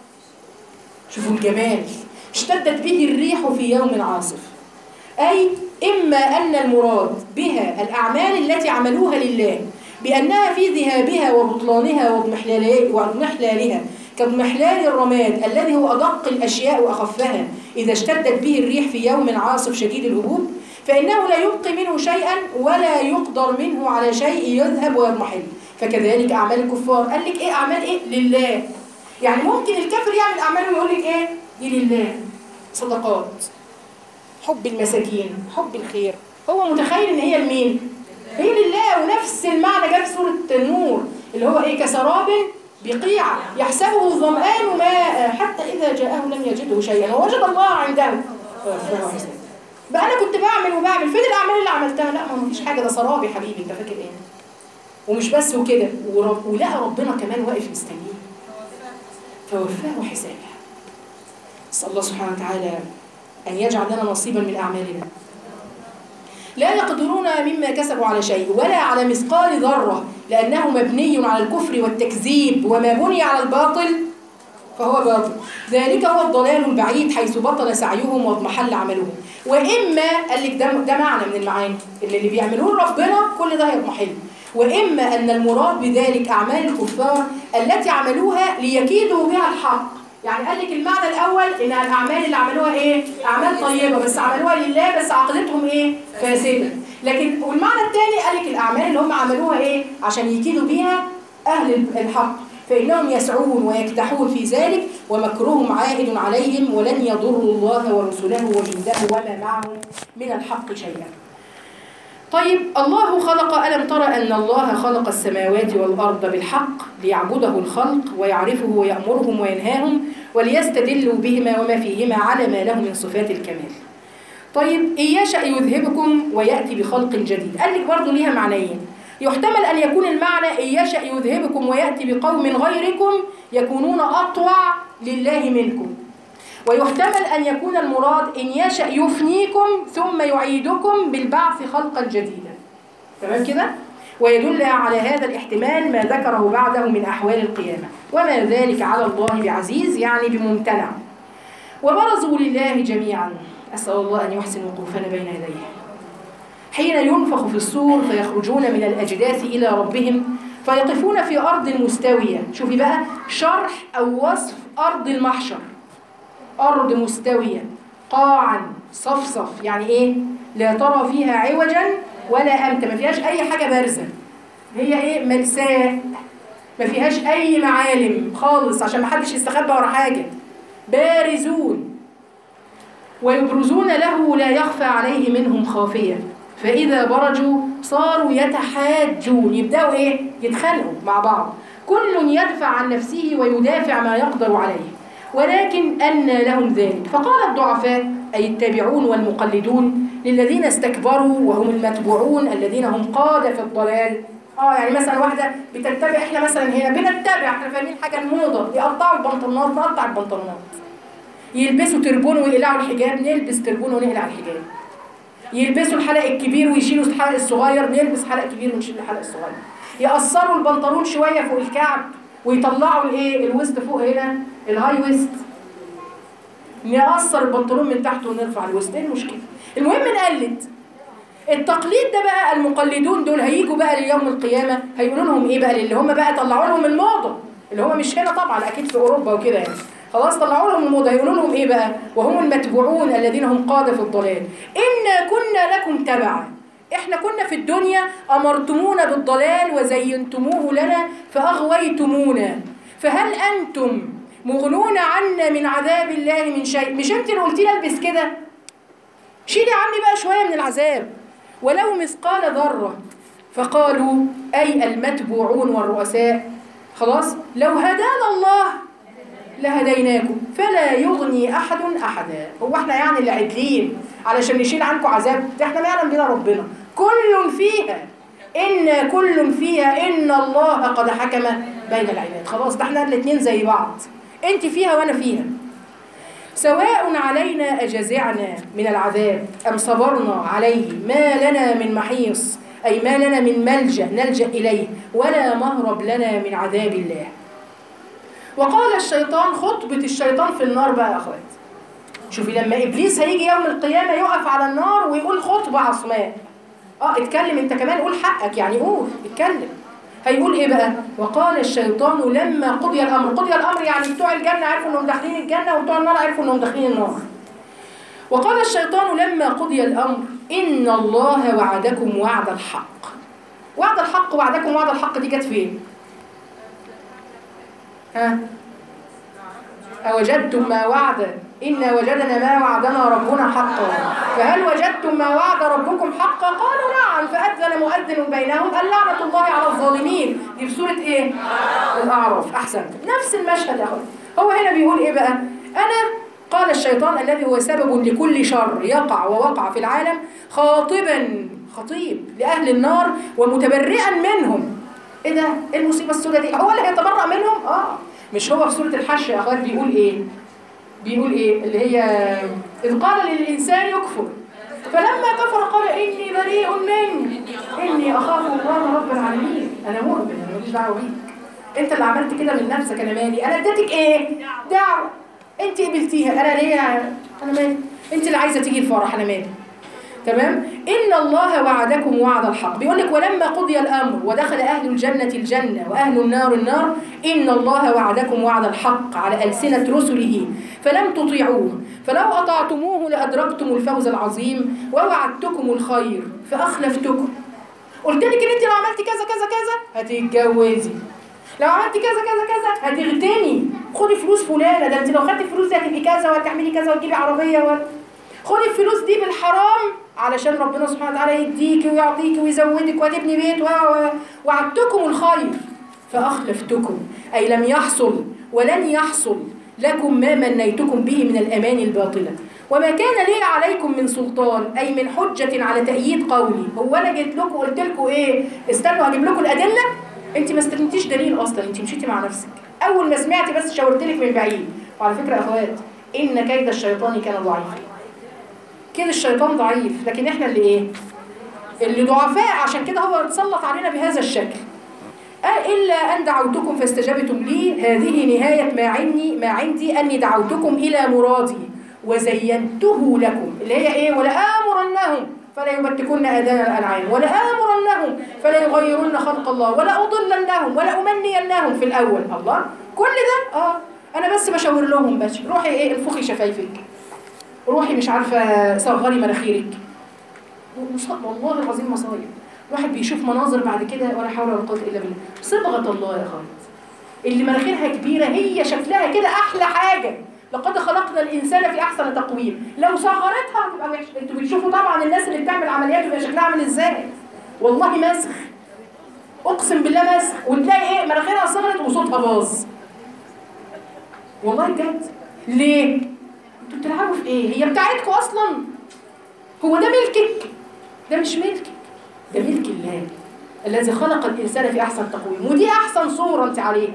شوفوا الجمال. اشتدت به الريح في يوم عاصف، اي اما ان المراد بها الاعمال التي عملوها لله بانها في ذهابها وبطلانها واضمحلالها كاضمحلال الرماد الذي هو أدق الأشياء وأخفها إذا اشتدت به الريح في يوم عاصف شديد الهبوب، فإنه لا يبقي منه شيئا ولا يقدر منه على شيء يذهب ويضمحل. فكذلك أعمال الكفار. قال لك إيه أعمال إيه؟ لله. يعني ممكن الكافر يعمل أعماله ويقول لك إيه؟ دي لله، صدقات، حب المساكين، حب الخير، هو متخيل إن هي لمين؟ هي لله. ونفس المعنى جاء في سورة النور اللي هو إيه؟ كسراب بقيعة يحسبه الظمآن ماء حتى إذا جاءه لم يجده شيئا ووجد الله عنده. بقى أنا كنت بعمل وبعمل، فين الأعمال اللي عملتها؟ لا ما فيش حاجة، ده سراب يا حبيبي، أنت فاكر إيه؟ ومش بس وكده، ولقى ربنا كمان واقف مستنيه فوفاه حسابه. نسأل الله سبحانه وتعالى أن يجعل لنا نصيبا من أعمالنا. لا يقدرون مما كسبوا على شيء ولا على مثقال ذرة لأنه مبني على الكفر والتكذيب، وما بني على الباطل فهو باطل. ذلك هو الضلال البعيد حيث بطل سعيهم واضمحل عملهم. وإما قال لك ده, ده معنى من المعاني اللي, اللي بيعملوه ربنا كل ده هيضمحل. وإما أن المراد بذلك أعمال الكفار التي عملوها ليكيدوا بها الحق. يعني قال لك المعنى الأول إن الأعمال اللي عملوها إيه؟ أعمال طيبة بس عملوها لله بس عقيدتهم إيه؟ فاسدة. لكن والمعنى الثاني قال لك الأعمال اللي هم عملوها إيه؟ عشان يكيدوا بيها أهل الحق، فإنهم يسعون ويكدحون في ذلك ومكرهم عائد عليهم ولن يضروا الله ورسوله وجنده وما معهم من الحق شيئا. طيب الله خلق، ألم ترى أن الله خلق السماوات والأرض بالحق ليعبده الخلق ويعرفه ويأمرهم وينهاهم وليستدلوا بهما وما فيهما على ما له من صفات الكمال. طيب إن يشأ يذهبكم ويأتي بخلق جديد، قال لك برضه ليها معنيين. يحتمل أن يكون المعنى إن يشأ يذهبكم ويأتي بقوم غيركم يكونون أطوع لله منكم، ويحتمل أن يكون المراد إن يشأ يفنيكم ثم يعيدكم بالبعث خلقا جديدا. تمام كده؟ ويدل على هذا الاحتمال ما ذكره بعده من أحوال القيامة، وما ذلك على الله بعزيز يعني بممتنع. وبرزوا لله جميعا، أسأل الله أن يحسن وقوفنا بين يديه، حين ينفخ في الصور فيخرجون من الأجداث إلى ربهم فيقفون في أرض مستوية. شوفي بقى شرح أو وصف أرض المحشر، أرض مستوية قاعا صفصف، يعني إيه؟ لا ترى فيها عوجا ولا أمتا، ما فيهاش أي حاجة بارزة، هي إيه؟ ملساء، ما فيهاش أي معالم خالص عشان ما حدش يستخبى ورا حاجة. بارزون ويبرزون له لا يخفى عليه منهم خافية، فإذا برجوا صاروا يتحاجون، يبدأوا إيه؟ يتخانقوا مع بعض، كل يدفع عن نفسه ويدافع ما يقدر عليه، ولكن أنى لهم ذلك. فقال الضعفاء أي التابعون والمقلدون للذين استكبروا وهم المتبوعون الذين هم قادة في الضلال. اه يعني مثلا واحدة بتتبع، احنا مثلا هنا بنتبع، احنا فاهمين حاجة الموضة، يقطعوا البنطلونات نقطع البنطلونات، يلبسوا تربون ويقلعوا الحجاب نلبس تربون ونقلع الحجاب، يلبسوا الحلق الكبير ويشيلوا الحلق الصغير نلبس حلق كبير ونشيل الحلق الصغير، يقصروا البنطلون شوية فوق الكعب ويطلعوا الايه الوسط فوق هنا الهاي ويست، نقصر البنطلون من تحت ونرفع الوسط. ايه المشكلة؟ المهم نقلد. التقليد ده بقى المقلدون دول هيجوا بقى ليوم القيامة هيقولوا لهم ايه بقى؟ اللي هم بقى طلعوا لهم الموضة، اللي هم مش هنا طبعا اكيد في اوروبا وكده يعني، خلاص طلعوا لهم الموضة، هيقولوا لهم ايه بقى؟ وهم المتبوعون الذين هم قادة في الضلال، إنا كنا لكم تبعا، احنا كنا في الدنيا أمرتمونا بالضلال وزينتموه لنا فأغويتمونا، فهل أنتم مغنون عنا من عذاب الله من شيء؟ مش انت اللي قلتي لي البس كده؟ شيلي عني بقى شوية من العذاب، ولو مثقال ذرة. فقالوا أي المتبوعون والرؤساء خلاص لو هدانا الله لهديناكم فلا يغني أحد أحدا. هو احنا يعني اللي عدلين علشان نشيل عنكم عذاب؟ ده احنا ما يعلم بنا ربنا، كل فيها إن كل فيها إن الله قد حكم بين العباد. خلاص ده احنا الاثنين زي بعض، انت فيها وانا فيها، سواء علينا أجزعنا من العذاب أم صبرنا عليه ما لنا من محيص، أي ما لنا من ملجأ نلجأ إليه ولا مهرب لنا من عذاب الله. وقال الشيطان، خطبة الشيطان في النار بقى يا أخوات، شوفي لما إبليس هيجي يوم القيامة يقف على النار ويقول خطبة عصماء، اه اتكلم انت كمان، قول حقك يعني، قول اتكلم. هيقول ايه بقى؟ وقال الشيطان لما قضي الامر، قضي الامر يعني بتوع الجنه عرفوا انهم داخلين الجنه وبتوع النار عرفوا انهم داخلين النار. وقال الشيطان لما قضي الامر ان الله وعدكم وعد الحق. وعد الحق، وعدكم وعد الحق دي جت فين؟ ها؟ أوجدتم ما وعد إنا وجدنا ما وعدنا ربنا حقا فهل وجدتم ما وعد ربكم حقا؟ قالوا نعم فأذن مؤذن بينهم اللعنة الله على الظالمين. دي في سورة إيه؟ الأعراف. أحسنت، نفس المشهد يا أخوان. هو هنا بيقول إيه بقى؟ أنا قال الشيطان الذي هو سبب لكل شر يقع ووقع في العالم خاطبا خطيب لأهل النار ومتبرئا منهم. إيه ده؟ إيه المصيبة السوداء دي؟ هو اللي هيتبرأ منهم؟ آه مش هو في سورة الحشر يا أخوان بيقول إيه؟ بيقول إيه؟ اللي هي إذ قال للإنسان يكفر فلما كفر قال إني بريء منك إني أخاف الله رب العالمين. أنا مؤمن، أنا ماليش دعوة بيك، أنت اللي عملت كده من نفسك، أنا مالي؟ أنا اديتك إيه؟ دعوة، أنت قبلتيها، أنا ليه؟ أنا مالي؟ أنت اللي عايزة تيجي الفرح، أنا مالي؟ تمام؟ إن الله وعدكم وعد الحق. بيقول لك ولما قضي الأمر ودخل أهل الجنة الجنة وأهل النار النار إن الله وعدكم وعد الحق على ألسنة رسله فلم تطيعوه فلو أطعتموه لأدركتم الفوز العظيم ووعدتكم الخير فأخلفتكم. قلت لك إن أنت لو عملتي كذا كذا كذا هتتجوزي، لو عملتي كذا كذا كذا هتغتني، خدي فلوس فلانة، ده أنت لو خدتي الفلوس دي هتبقي كذا وهتعملي كذا وتجيبي عربية و... خدي الفلوس دي بالحرام علشان ربنا سبحانه وتعالى يديكي ويعطيكي ويزودك وتبني بيت، وعدتكم الخير فأخلفتكم، أي لم يحصل ولن يحصل لكم ما منيتكم به من الأمان الباطلة، وما كان لي عليكم من سلطان، أي من حجة على تأييد قولي. هو أنا جيت لكم وقلت لكم إيه؟ استنوا هجيب لكم الأدلة؟ أنت ما استلمتيش دليل أصلا، أنت مشيتي مع نفسك. أول ما سمعتي بس شاورت لك من بعيد. وعلى فكرة يا أخوات، إن كيد الشيطان كان ضعيفا. كيد الشيطان ضعيف، لكن إحنا اللي إيه؟ اللي ضعفاء، عشان كده هو اتسلط علينا بهذا الشكل. إلا أن دعوتكم فاستجبتم لي، هذه نهاية ما عندي ما عندي أني دعوتكم إلى مرادي وزينته لكم، اللي هي إيه؟ ولآمرنهم فلا يبتكن آذان الأنعام، ولآمرنهم فلا يغيرن خلق الله، ولا أضلنهم ولا أمنينهم في الأول. الله، كل ده آه أنا بس بشاور لهم بس. روحي إيه؟ انفخي شفايفك، روحي مش عارفة صغري مناخيرك. والله العظيم مصايب. الواحد بيشوف مناظر بعد كده ولا حول ولا قوه الا بالله. صبغه الله يا اخوات، اللي مناخيرها كبيره هي شكلها كده احلى حاجه. لقد خلقنا الانسان في احسن تقويم. لو صغرتها هتبقى وحشه. انتوا بتشوفوا طبعا الناس اللي بتعمل عمليات بيبقى شكلها عامل ازاي. والله مسخ، اقسم بالله مسخ. وتلاقي ايه؟ مناخيرها صغرت وصوتها باظ. والله بجد. ليه؟ انتوا بتلعبوا في ايه؟ هي بتاعتكم اصلا. هو ده ملكك؟ ده مش ملكك، ده ملك الله الذي خلق الإنسان في أحسن تقويم، ودي أحسن صورة أنت عليها.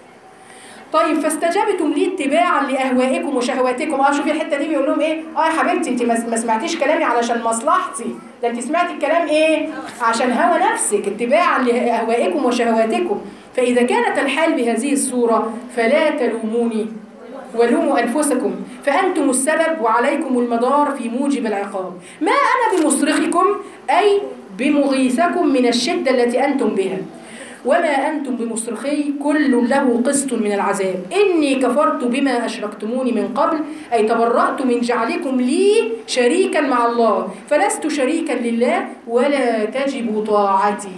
طيب فاستجابتم لي اتباعا لأهوائكم وشهواتكم. اه شوفي الحتة دي بيقول لهم إيه؟ اه يا حبيبتي أنت ما سمعتيش كلامي علشان مصلحتي، ده أنت سمعتي الكلام إيه؟ عشان هوى نفسك، اتباعا لأهوائكم وشهواتكم. فإذا كانت الحال بهذه الصورة فلا تلوموني ولوموا أنفسكم، فأنتم السبب وعليكم المدار في موجب العقاب. ما أنا بمصرخكم، أي بمغيثكم من الشدة التي أنتم بها، وما أنتم بمصرخي، كل له قسط من العذاب. إني كفرت بما أشركتموني من قبل، أي تبرأت من جعلكم لي شريكا مع الله، فلست شريكا لله ولا تجب طاعتي.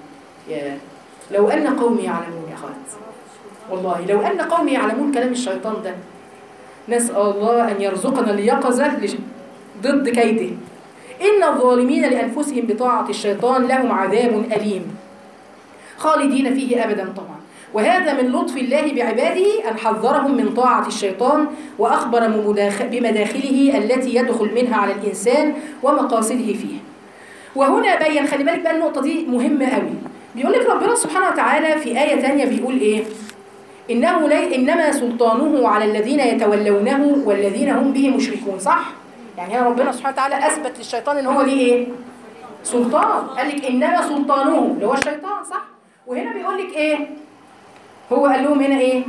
يا لو أن قومي يعلمون يا أخوات، والله لو أن قومي يعلمون كلام الشيطان ده. نسأل الله أن يرزقنا اليقظة ضد كيده. إن الظالمين لأنفسهم بطاعة الشيطان لهم عذاب أليم خالدين فيه أبدا طبعا. وهذا من لطف الله بعباده أن حذرهم من طاعة الشيطان، وأخبر بمداخله التي يدخل منها على الإنسان ومقاصده فيه. وهنا بين، خلي بالك بقى النقطة دي مهمة قوي. بيقول لك ربنا سبحانه وتعالى في آية تانية بيقول إيه؟ إنه لي إنما سلطانه على الذين يتولونه والذين هم به مشركون. صح؟ يعني هنا ربنا سبحانه وتعالى أثبت للشيطان إن هو ليه إيه؟ سلطان. قال لك إنما سلطانه اللي هو الشيطان. صح؟ وهنا بيقول لك إيه؟ هو قال لهم هنا إيه؟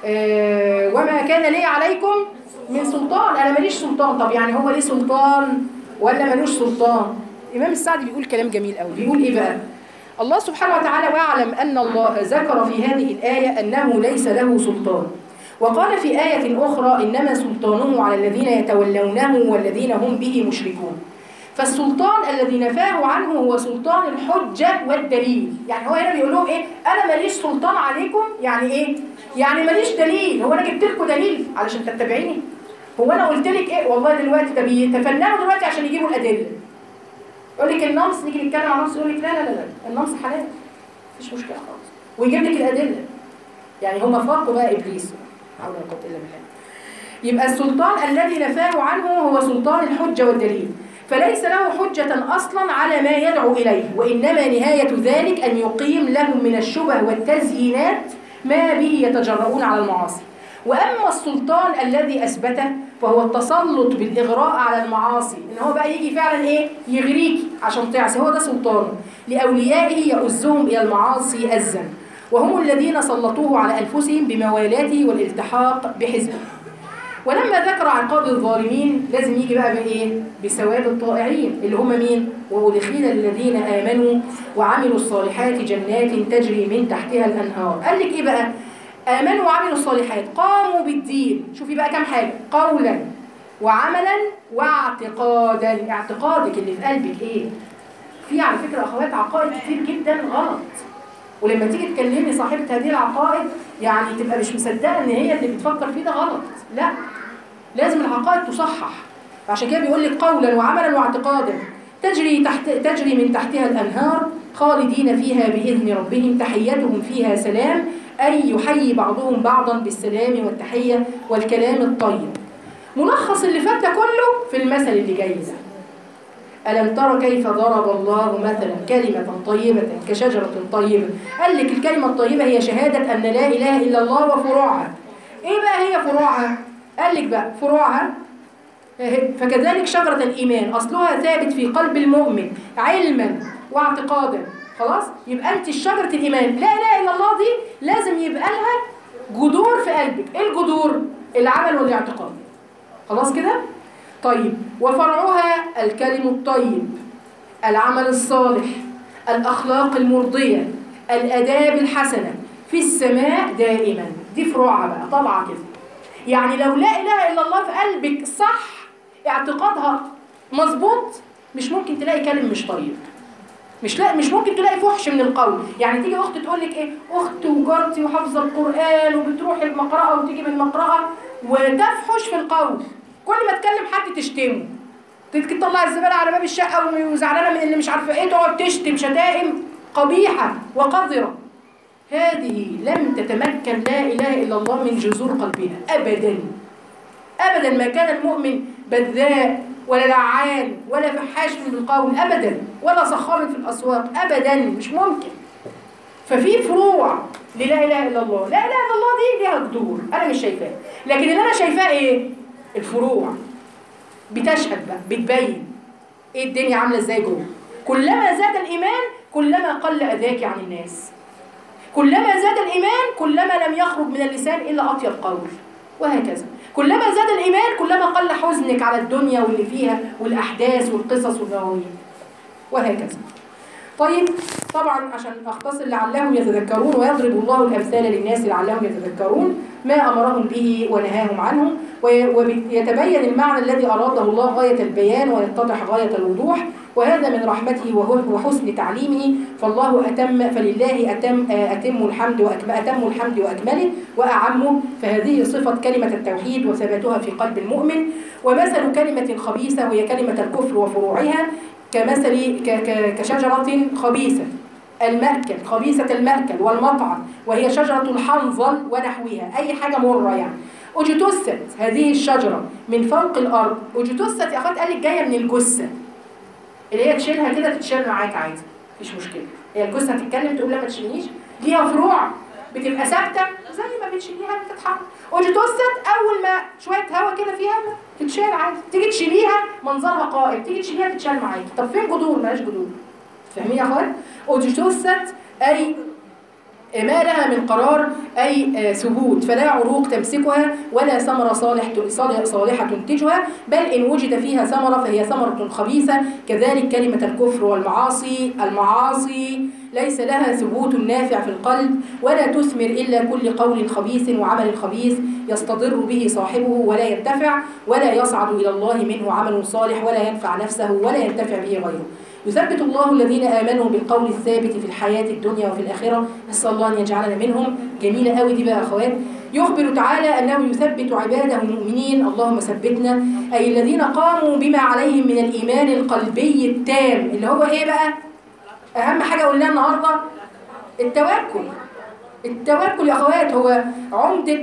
آه وما كان لي عليكم من سلطان، أنا ماليش سلطان. طب يعني هو ليه سلطان ولا مالوش سلطان؟ الإمام السعدي بيقول كلام جميل قوي. بيقول إيه بقى؟ الله سبحانه وتعالى واعلم أن الله ذكر في هذه الآية أنه ليس له سلطان، وقال في آية أخرى إنما سلطانه على الذين يتولونه والذين هم به مشركون. فالسلطان الذي نفاه عنه هو سلطان الحجة والدليل. يعني هو هنا بيقول لهم إيه؟ أنا ماليش سلطان عليكم. يعني إيه؟ يعني ماليش دليل. هو أنا جبت لكم دليل علشان تتبعيني؟ هو أنا قلت لك إيه؟ والله دلوقتي ده بيتفننوا دلوقتي عشان يجيبوا الأدلة. يقول لك النمص، نيجي نتكلم عن النمص يقول لك لا لا لا لا النمص حلال مفيش مشكله خالص، ويجيب لك الادله. يعني هم فرقوا بقى ابليس، حول ولا قوه الا بالله. يبقى السلطان الذي نفاه عنه هو سلطان الحجه والدليل، فليس له حجه اصلا على ما يدعو اليه، وانما نهايه ذلك ان يقيم لهم من الشبه والتزيينات ما به يتجرؤون على المعاصي. واما السلطان الذي اثبته فهو التسلط بالاغراء على المعاصي، ان هو بقى يجي فعلا ايه؟ يغريكي عشان تعصي. هو ده سلطانه لاوليائه يؤزهم الى المعاصي أزا، وهم الذين سلطوه على انفسهم بموالاته والالتحاق بحزبه. ولما ذكر عقاب الظالمين لازم يجي بقى بايه؟ بسواد الطائعين اللي هم مين؟ وأدخل الذين آمنوا وعملوا الصالحات جنات تجري من تحتها الأنهار. قال لك ايه بقى؟ آمنوا وعملوا الصالحات، قاموا بالدين. شوفي بقى كم حاجة: قولا وعملا واعتقادا. اعتقادك اللي في قلبك ايه؟ في على فكرة أخوات عقائد كتير جدا غلط، ولما تيجي تكلمي صاحبة هذه العقائد يعني تبقى مش مصدقة ان هي اللي بتفكر فيه ده غلط. لا، لازم العقائد تصحح. عشان كده بيقول لك قولا وعملا واعتقادا. تجري تحت تجري من تحتها الأنهار خالدين فيها بإذن ربهم تحيتهم فيها سلام، أي يحيي بعضهم بعضا بالسلام والتحية والكلام الطيب. ملخص اللي فات كله في المثل اللي جاي ده. ألم تر كيف ضرب الله مثلا كلمة طيبة كشجرة طيبة. قال لك الكلمة الطيبة هي شهادة أن لا إله إلا الله وفروعها. إيه بقى هي فروعها؟ قال لك بقى فروعها فكذلك شجرة الإيمان أصلها ثابت في قلب المؤمن علما واعتقادا. خلاص؟ يبقى أنت شجرة الإيمان لا إله إلا الله دي لازم يبقى لها جذور في قلبك. إيه الجذور؟ العمل والاعتقاد. خلاص كده؟ طيب وفرعها الكلم الطيب، العمل الصالح، الأخلاق المرضية، الآداب الحسنة في السماء دائما. دي فروعها بقى طبعا كده. يعني لو لا إله إلا الله في قلبك صح اعتقادها مظبوط مش ممكن تلاقي كلم مش طيب. مش لا مش ممكن تلاقي فحش من القول. يعني تيجي أخت تقول لك إيه أخت وجارتي وحافظة القرآن وبتروح المقرأة وتيجي من المقرأة وتفحش في القول. كل ما تكلم حد تشتمه، تطلع الزبالة على باب الشقة وزعلانة من اللي مش عارفة ايه تقعد تشتم شتائم قبيحة وقذرة. هذه لم تتمكن لا إله إلا الله من جذور قلبها أبدا أبدا. ما كان المؤمن بذاء ولا لعان ولا فحاش في القول أبدا ولا صخاب في الأسواق أبدا، مش ممكن. ففي فروع للا إله إلا الله. لا إله إلا الله دي ليها جذور أنا مش شايفاها، لكن اللي أنا شايفاه إيه؟ الفروع بتشهد بقى بتبين ايه الدنيا عامله ازاي جوه. كلما زاد الايمان كلما قل اذاك عن الناس، كلما زاد الايمان كلما لم يخرج من اللسان الا اطيب قول، وهكذا. كلما زاد الايمان كلما قل حزنك على الدنيا واللي فيها والاحداث والقصص والمواويل، وهكذا. طيب طبعا عشان اختصر لعلهم يتذكرون ويضرب الله الامثال للناس لعلهم يتذكرون ما امرهم به ونهاهم عنه، ويتبين المعنى الذي اراده الله غايه البيان ويتضح غايه الوضوح، وهذا من رحمته وحسن تعليمه. فالله اتم فلله اتم اتم الحمد واتم الحمد واكمله واعمه. فهذه صفه كلمه التوحيد وثباتها في قلب المؤمن. ومثل كلمه خبيثه وهي كلمه الكفر وفروعها كمثل كشجرة خبيثة المأكل، خبيثة المأكل والمطعم، وهي شجرة الحنظل ونحوها، أي حاجة مرة يعني. أجتثت هذه الشجرة من فوق الأرض. أجتثت يا أخوات قال لك جاية من الجثة اللي هي تشيلها كده تتشال معاك عادي مفيش مشكلة. هي الجثة هتتكلم تقول لا ما تشيلنيش، ليها فروع بتبقى ثابتة زي ما بتشيليها بتتحرك. أجتثت أول ما شوية هوا كده فيها تتشال عادي، تيجي تشيليها منظرها قائم، تيجي تشيليها تتشال معاكي. طب فين جذور؟ مالهاش جذور. فاهمين يا اخوات؟ أجتثت أي ما لها من قرار أي ثبوت، فلا عروق تمسكها ولا ثمرة صالح صالحة تنتجها، بل إن وجد فيها ثمرة فهي ثمرة خبيثة. كذلك كلمة الكفر والمعاصي، المعاصي ليس لها ثبوت نافع في القلب ولا تثمر إلا كل قول خبيث وعمل خبيث يستضر به صاحبه ولا ينتفع ولا يصعد إلى الله منه عمل صالح ولا ينفع نفسه ولا ينتفع به غيره. يثبت الله الذين آمنوا بالقول الثابت في الحياة الدنيا وفي الآخرة، نسأل الله أن يجعلنا منهم. جميلة قوي دي بقى يا أخوات. يخبر تعالى أنه يثبت عباده المؤمنين، اللهم ثبتنا، أي الذين قاموا بما عليهم من الإيمان القلبي التام، اللي هو إيه بقى؟ أهم حاجة قلناها النهاردة التوكل. التوكل يا أخوات هو عمدة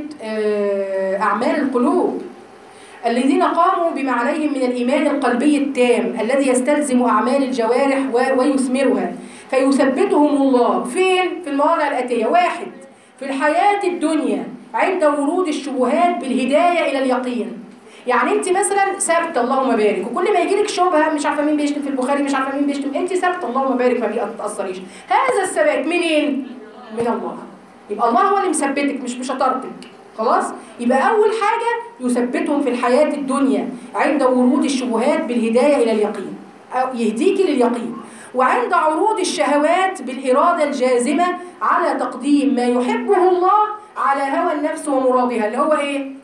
أعمال القلوب. الذين قاموا بما عليهم من الإيمان القلبي التام الذي يستلزم أعمال الجوارح ويثمرها، فيثبتهم الله فين؟ في المواضع الآتية. واحد، في الحياة الدنيا عند ورود الشبهات بالهداية إلى اليقين. يعني انت مثلا ثابته اللهم بارك، وكل ما يجي لك شبهه مش عارفه مين بيشتم في البخاري مش عارفه مين بيشتم، انت ثابته اللهم بارك ما بيتاثريش. هذا الثبات منين؟ من الله. يبقى الله هو اللي مثبتك مش بشطارتك. خلاص؟ يبقى اول حاجه يثبتهم في الحياه الدنيا عند ورود الشبهات بالهدايه الى اليقين، او يهديكي لليقين، وعند عروض الشهوات بالاراده الجازمه على تقديم ما يحبه الله على هوى النفس ومرادها، اللي هو ايه؟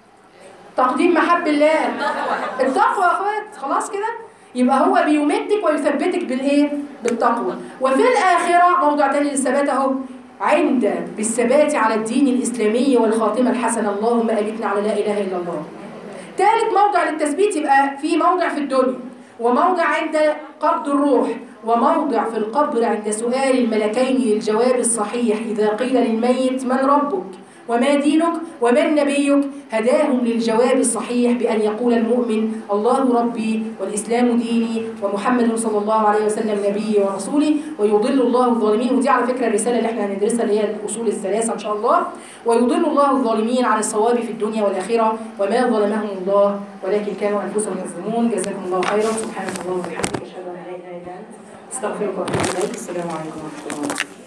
تقديم محب الله، التقوى يا اخوات. خلاص كده؟ يبقى هو بيمدك ويثبتك بالايه؟ بالتقوى. وفي الاخره موضع تاني للثبات اهو، عند بالثبات على الدين الاسلامي والخاتمه الحسنه، اللهم امتنا على لا اله الا الله. ثالث موضع للتثبيت يبقى في موضع في الدنيا، وموضع عند قبض الروح، وموضع في القبر عند سؤال الملكين للجواب الصحيح إذا قيل للميت من ربك وما دينك ومن نبيك، هداهم للجواب الصحيح بأن يقول المؤمن الله ربي والإسلام ديني ومحمد صلى الله عليه وسلم نبي ورسولي، ويضل الله الظالمين. ودي على فكرة الرسالة اللي احنا هندرسها اللي هي الأصول الثلاثة إن شاء الله. ويضل الله الظالمين عن الصواب في الدنيا والآخرة وما ظلمهم الله ولكن كانوا أنفسهم يظلمون. جزاكم الله خيرا. سبحانك اللهم وبحمدك أشهد أن لا إله إلا أنت أستغفرك وأتوب إليك. السلام عليكم ورحمة الله وبركاته.